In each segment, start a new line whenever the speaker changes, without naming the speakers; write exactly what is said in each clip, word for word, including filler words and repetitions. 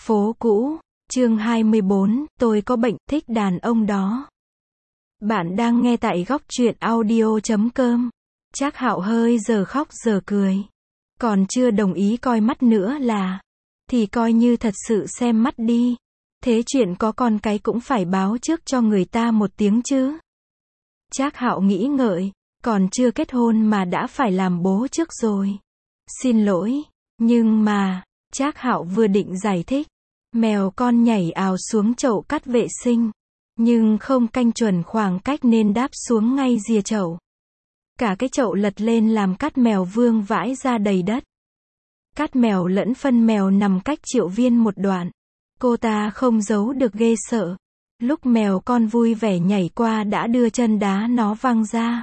Phố cũ, chương hai mươi bốn, tôi có bệnh, thích đàn ông đó. Bạn đang nghe tại góc truyện audio chấm com. Trác Hạo hơi giờ khóc giờ cười. Còn chưa đồng ý coi mắt nữa là, thì coi như thật sự xem mắt đi. Thế chuyện có con cái cũng phải báo trước cho người ta một tiếng chứ. Trác Hạo nghĩ ngợi, còn chưa kết hôn mà đã phải làm bố trước rồi. Xin lỗi, nhưng mà, Trác Hạo vừa định giải thích, mèo con nhảy ào xuống chậu cát vệ sinh, nhưng không canh chuẩn khoảng cách nên đáp xuống ngay rìa chậu. Cả cái chậu lật lên làm cát mèo vương vãi ra đầy đất. Cát mèo lẫn phân mèo nằm cách Triệu Viên một đoạn. Cô ta không giấu được ghê sợ. Lúc mèo con vui vẻ nhảy qua đã đưa chân đá nó văng ra.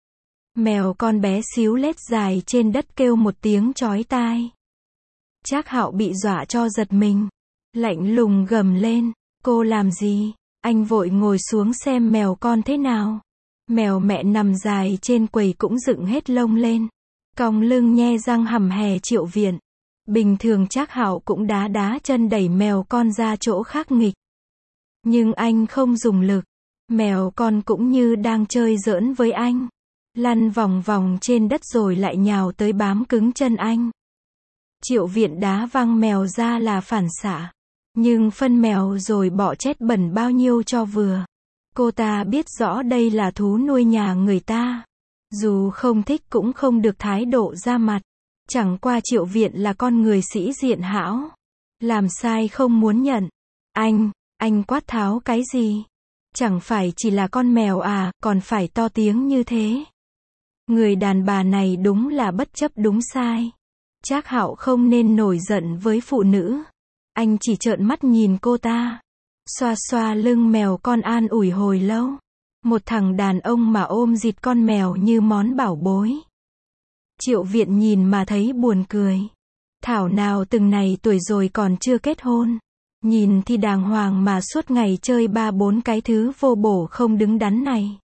Mèo con bé xíu lết dài trên đất kêu một tiếng chói tai. Trác Hạo bị dọa cho giật mình. Lạnh lùng gầm lên, cô làm gì? Anh vội ngồi xuống xem mèo con thế nào. Mèo mẹ nằm dài trên quầy cũng dựng hết lông lên, cong lưng nhe răng hầm hè Triệu Viện. Bình thường Trác Hạo cũng đá đá chân đẩy mèo con ra chỗ khác nghịch. Nhưng anh không dùng lực. Mèo con cũng như đang chơi giỡn với anh. Lăn vòng vòng trên đất rồi lại nhào tới bám cứng chân anh. Triệu Viện đá văng mèo ra là phản xạ. Nhưng phân mèo rồi bỏ chết bẩn bao nhiêu cho vừa. Cô ta biết rõ đây là thú nuôi nhà người ta. Dù không thích cũng không được thái độ ra mặt. Chẳng qua Triệu Viện là con người sĩ diện hão. Làm sai không muốn nhận. Anh, anh quát tháo cái gì? Chẳng phải chỉ là con mèo à, còn phải to tiếng như thế. Người đàn bà này đúng là bất chấp đúng sai. Trác Hạo không nên nổi giận với phụ nữ. Anh chỉ trợn mắt nhìn cô ta. Xoa xoa lưng mèo con an ủi hồi lâu. Một thằng đàn ông mà ôm dịt con mèo như món bảo bối. Triệu Viện nhìn mà thấy buồn cười. Thảo nào từng này tuổi rồi còn chưa kết hôn. Nhìn thì đàng hoàng mà suốt ngày chơi ba bốn cái thứ vô bổ không đứng đắn này.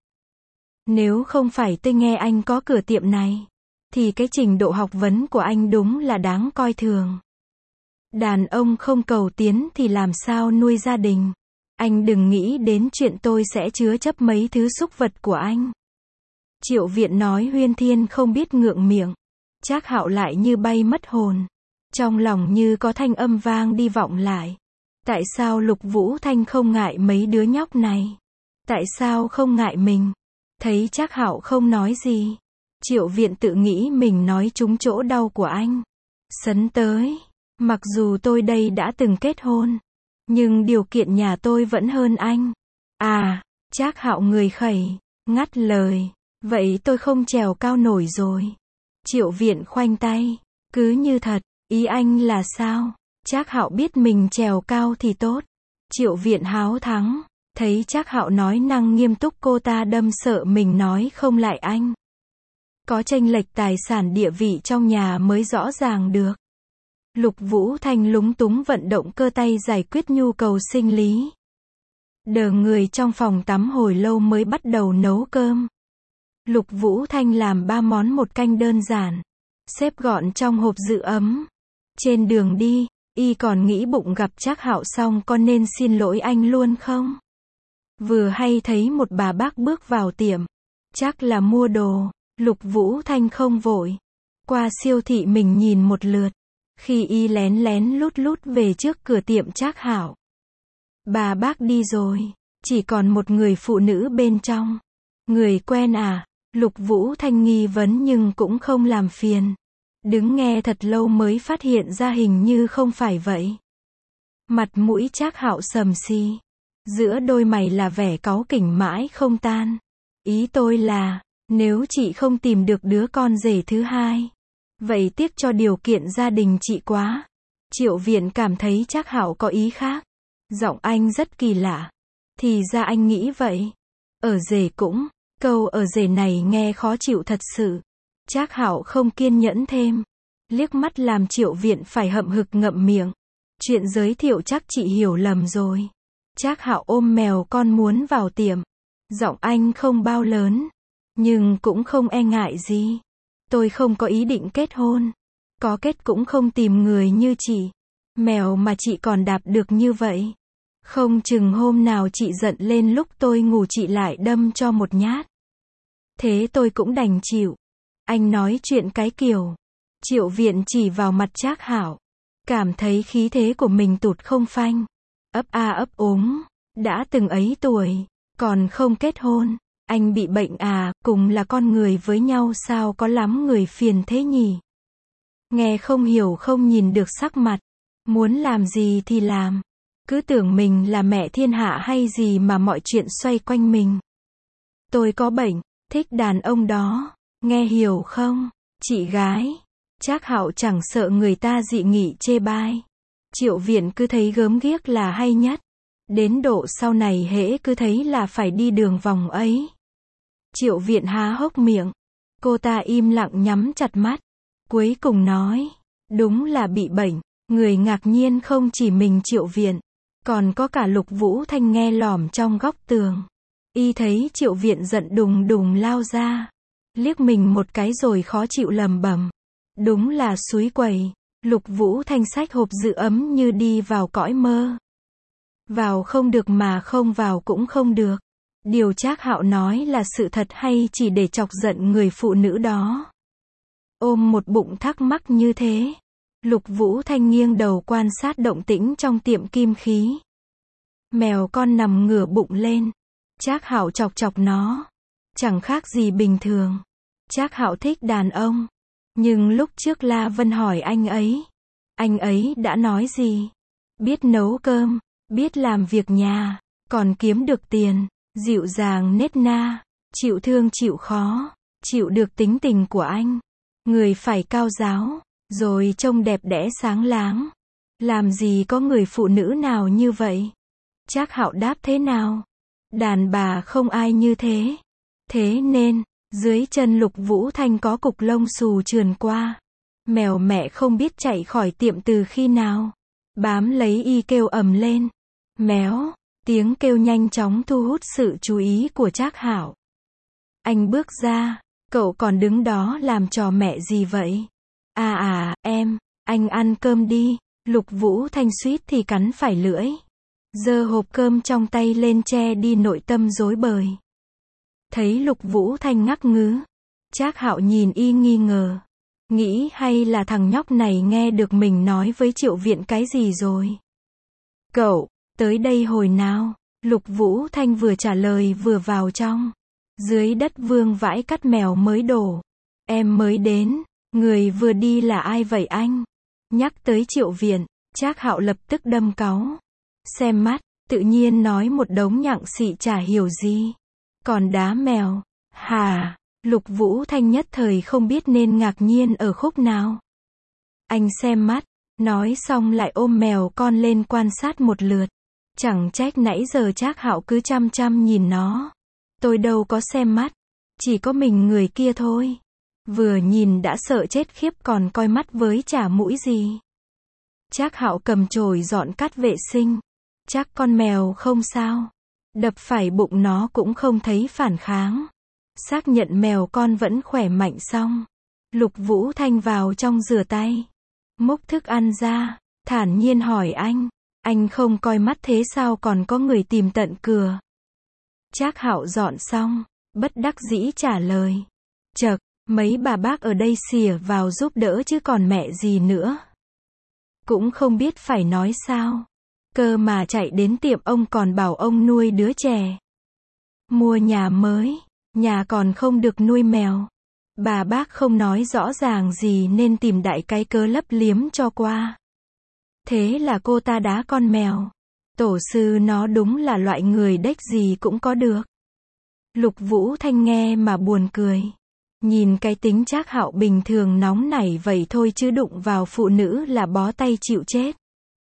Nếu không phải tôi nghe anh có cửa tiệm này, thì cái trình độ học vấn của anh đúng là đáng coi thường. Đàn ông không cầu tiến thì làm sao nuôi gia đình. Anh đừng nghĩ đến chuyện tôi sẽ chứa chấp mấy thứ súc vật của anh. Triệu Viện nói huyên thiên không biết ngượng miệng. Trác Hạo lại như bay mất hồn. Trong lòng như có thanh âm vang đi vọng lại. Tại sao Lục Vũ Thanh không ngại mấy đứa nhóc này? Tại sao không ngại mình? Thấy Trác Hạo không nói gì, Triệu Viện tự nghĩ mình nói trúng chỗ đau của anh. Sấn tới, mặc dù tôi đây đã từng kết hôn, nhưng điều kiện nhà tôi vẫn hơn anh. À, Trác Hạo người khẩy, ngắt lời, vậy tôi không trèo cao nổi rồi. Triệu Viện khoanh tay, cứ như thật, ý anh là sao? Trác Hạo biết mình trèo cao thì tốt. Triệu Viện háo thắng, thấy Trác Hạo nói năng nghiêm túc cô ta đâm sợ mình nói không lại anh. Có chênh lệch tài sản địa vị trong nhà mới rõ ràng được. Lục Vũ Thanh lúng túng vận động cơ tay giải quyết nhu cầu sinh lý. Đờ người trong phòng tắm hồi lâu mới bắt đầu nấu cơm. Lục Vũ Thanh làm ba món một canh đơn giản, xếp gọn trong hộp giữ ấm. Trên đường đi, y còn nghĩ bụng gặp Trác Hạo xong có nên xin lỗi anh luôn không? Vừa hay thấy một bà bác bước vào tiệm, chắc là mua đồ. Lục Vũ Thanh không vội. Qua siêu thị mình nhìn một lượt. Khi y lén lén lút lút về trước cửa tiệm Trác Hạo. Bà bác đi rồi, chỉ còn một người phụ nữ bên trong. Người quen à? Lục Vũ Thanh nghi vấn nhưng cũng không làm phiền. Đứng nghe thật lâu mới phát hiện ra hình như không phải vậy. Mặt mũi Trác Hạo sầm xi. Giữa đôi mày là vẻ cáu kỉnh mãi không tan. Ý tôi là, nếu chị không tìm được đứa con rể thứ hai, vậy tiếc cho điều kiện gia đình chị quá. Triệu Viện cảm thấy Trác Hạo có ý khác. Giọng anh rất kỳ lạ. Thì ra anh nghĩ vậy. Ở rể cũng, câu ở rể này nghe khó chịu thật sự. Trác Hạo không kiên nhẫn thêm. Liếc mắt làm Triệu Viện phải hậm hực ngậm miệng. Chuyện giới thiệu chắc chị hiểu lầm rồi. Trác Hạo ôm mèo con muốn vào tiệm. Giọng anh không bao lớn, nhưng cũng không e ngại gì. Tôi không có ý định kết hôn. Có kết cũng không tìm người như chị. Mèo mà chị còn đạp được như vậy. Không chừng hôm nào chị giận lên lúc tôi ngủ chị lại đâm cho một nhát. Thế tôi cũng đành chịu. Anh nói chuyện cái kiểu. Triệu Viện chỉ vào mặt Trác Hạo. Cảm thấy khí thế của mình tụt không phanh. Ấp a ấp úng. Đã từng ấy tuổi. Còn không kết hôn. Anh bị bệnh à, cùng là con người với nhau sao có lắm người phiền thế nhỉ? Nghe không hiểu không nhìn được sắc mặt. Muốn làm gì thì làm. Cứ tưởng mình là mẹ thiên hạ hay gì mà mọi chuyện xoay quanh mình. Tôi có bệnh, thích đàn ông đó. Nghe hiểu không, chị gái? Trác Hạo chẳng sợ người ta dị nghị chê bai. Triệu Viện cứ thấy gớm ghiếc là hay nhất. Đến độ sau này hễ cứ thấy là phải đi đường vòng ấy. Triệu Viện há hốc miệng. Cô ta im lặng nhắm chặt mắt. Cuối cùng nói, đúng là bị bệnh. Người ngạc nhiên không chỉ mình Triệu Viện, còn có cả Lục Vũ Thanh nghe lỏm trong góc tường. Y thấy Triệu Viện giận đùng đùng lao ra. Liếc mình một cái rồi khó chịu lầm bầm. Đúng là xúi quẩy. Lục Vũ Thanh xách hộp giữ ấm như đi vào cõi mơ. Vào không được mà không vào cũng không được. Điều Trác Hạo nói là sự thật hay chỉ để chọc giận người phụ nữ đó? Ôm một bụng thắc mắc như thế. Lục Vũ Thanh nghiêng đầu quan sát động tĩnh trong tiệm kim khí. Mèo con nằm ngửa bụng lên. Trác Hạo chọc chọc nó. Chẳng khác gì bình thường. Trác Hạo thích đàn ông. Nhưng lúc trước La Vân hỏi anh ấy. Anh ấy đã nói gì? Biết nấu cơm, biết làm việc nhà, còn kiếm được tiền, dịu dàng nết na, chịu thương chịu khó, chịu được tính tình của anh. Người phải cao giáo, rồi trông đẹp đẽ sáng láng. Làm gì có người phụ nữ nào như vậy? Trác Hạo đáp thế nào? Đàn bà không ai như thế. Thế nên, dưới chân Lục Vũ Thanh có cục lông xù trườn qua. Mèo mẹ không biết chạy khỏi tiệm từ khi nào. Bám lấy y kêu ầm lên. Méo, tiếng kêu nhanh chóng thu hút sự chú ý của Trác Hạo. Anh bước ra, cậu còn đứng đó làm trò mẹ gì vậy? À à, em, anh ăn cơm đi. Lục Vũ Thanh suýt thì cắn phải lưỡi. Giơ hộp cơm trong tay lên che đi nội tâm rối bời. Thấy Lục Vũ Thanh ngắc ngứ. Trác Hạo nhìn y nghi ngờ. Nghĩ hay là thằng nhóc này nghe được mình nói với Triệu Viện cái gì rồi. Cậu, tới đây hồi nào? Lục Vũ Thanh vừa trả lời vừa vào trong. Dưới đất vương vãi cắt mèo mới đổ. Em mới đến. Người vừa đi là ai vậy anh? Nhắc tới Triệu Viện, Trác Hạo lập tức đâm cáu. Xem mắt, tự nhiên nói một đống nhặng xị chả hiểu gì. Còn đá mèo, hả? Lục Vũ Thanh nhất thời không biết nên ngạc nhiên ở khúc nào. Anh xem mắt, nói xong lại ôm mèo con lên quan sát một lượt. Chẳng trách nãy giờ Trác Hạo cứ chăm chăm nhìn nó. Tôi đâu có xem mắt, chỉ có mình người kia thôi. Vừa nhìn đã sợ chết khiếp còn coi mắt với chả mũi gì. Trác Hạo cầm chổi dọn cát vệ sinh. Chắc con mèo không sao. Đập phải bụng nó cũng không thấy phản kháng. Xác nhận mèo con vẫn khỏe mạnh xong. Lục Vũ Thanh vào trong rửa tay. Múc thức ăn ra. Thản nhiên hỏi anh. Anh không coi mắt thế sao còn có người tìm tận cửa? Trác Hạo dọn xong. Bất đắc dĩ trả lời. Chậc, mấy bà bác ở đây xỉa vào giúp đỡ chứ còn mẹ gì nữa. Cũng không biết phải nói sao. Cơ mà chạy đến tiệm ông còn bảo ông nuôi đứa trẻ. Mua nhà mới, nhà còn không được nuôi mèo. Bà bác không nói rõ ràng gì nên tìm đại cái cớ lấp liếm cho qua. Thế là cô ta đá con mèo. Tổ sư nó đúng là loại người đếch gì cũng có được. Lục Vũ Thanh nghe mà buồn cười. Nhìn cái tính Trác Hạo bình thường nóng nảy vậy thôi chứ đụng vào phụ nữ là bó tay chịu chết.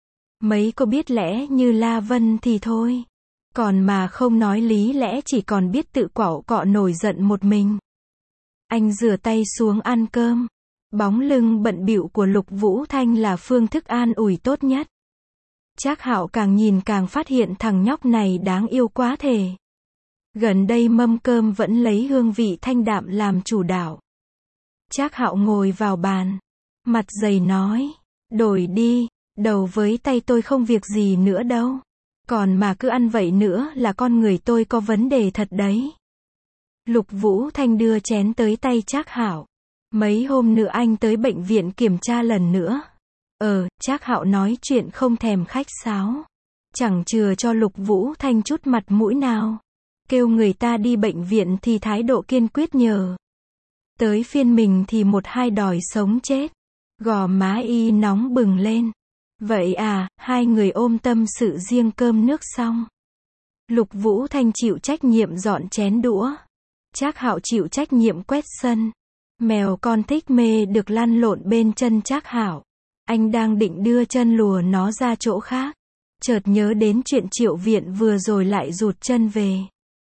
Mấy cô biết lẽ như La Vân thì thôi. Còn mà không nói lý lẽ chỉ còn biết tự quạo cọ nổi giận một mình. Anh rửa tay xuống ăn cơm. Bóng lưng bận bịu của Lục Vũ Thanh là phương thức an ủi tốt nhất. Trác Hạo càng nhìn càng phát hiện thằng nhóc này đáng yêu quá thể. Gần đây mâm cơm vẫn lấy hương vị thanh đạm làm chủ đạo. Trác Hạo ngồi vào bàn. Mặt dày nói. Đổi đi, Đầu với tay tôi không việc gì nữa đâu. Còn mà cứ ăn vậy nữa là con người tôi có vấn đề thật đấy. Lục Vũ Thanh đưa chén tới tay Trác Hạo. Mấy hôm nữa anh tới bệnh viện kiểm tra lần nữa. Ờ, Trác Hạo nói chuyện không thèm khách sáo. Chẳng chừa cho Lục Vũ Thanh chút mặt mũi nào. Kêu người ta đi bệnh viện thì thái độ kiên quyết nhờ. Tới phiên mình thì một hai đòi sống chết. Gò má y nóng bừng lên. Vậy à, hai người ôm tâm sự riêng cơm nước xong. Lục Vũ Thanh chịu trách nhiệm dọn chén đũa. Trác Hạo chịu trách nhiệm quét sân. Mèo con thích mê được lăn lộn bên chân Trác Hạo. Anh đang định đưa chân lùa nó ra chỗ khác. Chợt nhớ đến chuyện Triệu Viện vừa rồi lại rụt chân về.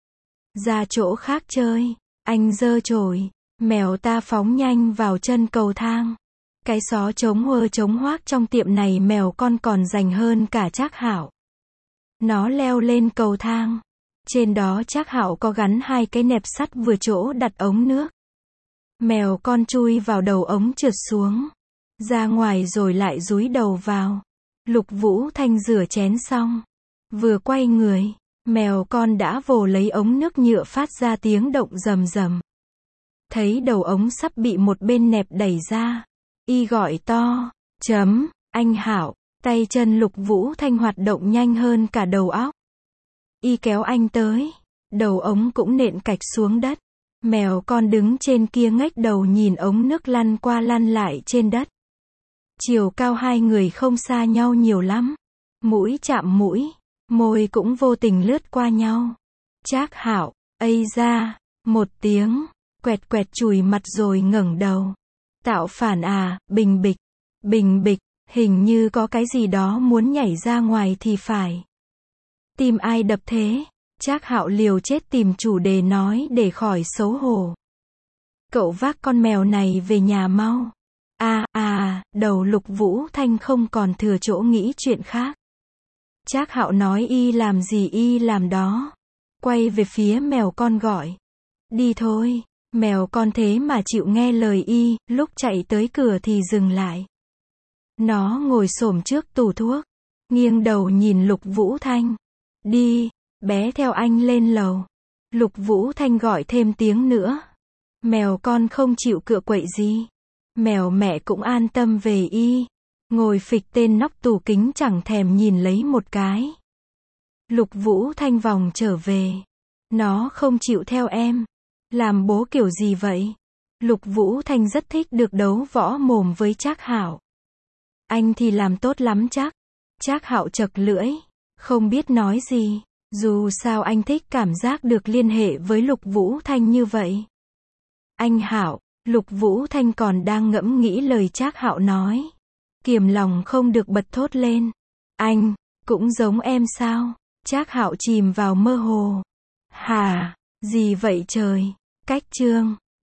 Ra chỗ khác chơi. Anh giơ chổi. Mèo ta phóng nhanh vào chân cầu thang. Cái xó trống huơ trống hoác trong tiệm này mèo con còn rành hơn cả Trác Hạo. Nó leo lên cầu thang. Trên đó Trác Hạo có gắn hai cái nẹp sắt vừa chỗ đặt ống nước. Mèo con chui vào đầu ống trượt xuống. Ra ngoài rồi lại dúi đầu vào. Lục Vũ Thanh rửa chén xong. Vừa quay người. Mèo con đã vồ lấy ống nước nhựa phát ra tiếng động rầm rầm. Thấy đầu ống sắp bị một bên nẹp đẩy ra. Y gọi to. Chấm, anh Hạo. Tay chân Lục Vũ Thanh hoạt động nhanh hơn cả đầu óc. Y kéo anh tới. Đầu ống cũng nện cạch xuống đất. Mèo con đứng trên kia ngách đầu nhìn ống nước lăn qua lăn lại trên đất. Chiều cao hai người không xa nhau nhiều lắm. Mũi chạm mũi. Môi cũng vô tình lướt qua nhau. Trác Hạo, ây da, một tiếng. Quẹt quẹt chùi mặt rồi ngẩng đầu. Tạo phản à, bình bịch. Bình bịch, hình như có cái gì đó muốn nhảy ra ngoài thì phải. Tim ai đập thế? Trác Hạo liều chết tìm chủ đề nói để khỏi xấu hổ. Cậu vác con mèo này về nhà mau. À, à, đầu Lục Vũ Thanh không còn thừa chỗ nghĩ chuyện khác. Trác Hạo nói y làm gì y làm đó. Quay về phía mèo con gọi. Đi thôi. Mèo con thế mà chịu nghe lời y, lúc chạy tới cửa thì dừng lại. Nó ngồi xổm trước tủ thuốc. Nghiêng đầu nhìn Lục Vũ Thanh. Đi, bé theo anh lên lầu. Lục Vũ Thanh gọi thêm tiếng nữa. Mèo con không chịu cựa quậy gì. Mèo mẹ cũng an tâm về y. Ngồi phịch tên nóc tủ kính chẳng thèm nhìn lấy một cái. Lục Vũ Thanh vòng trở về. Nó không chịu theo em. Làm bố kiểu gì vậy? Lục Vũ Thanh rất thích được đấu võ mồm với Trác Hạo. Anh thì làm tốt lắm chắc. Trác Hạo chật lưỡi. Không biết nói gì. Dù sao anh thích cảm giác được liên hệ với Lục Vũ Thanh như vậy. Anh Hạo, Lục Vũ Thanh còn đang ngẫm nghĩ lời Trác Hạo nói. Kiềm lòng không được bật thốt lên. Anh, cũng giống em sao? Trác Hạo chìm vào mơ hồ. Hả, gì vậy trời? Cách chương.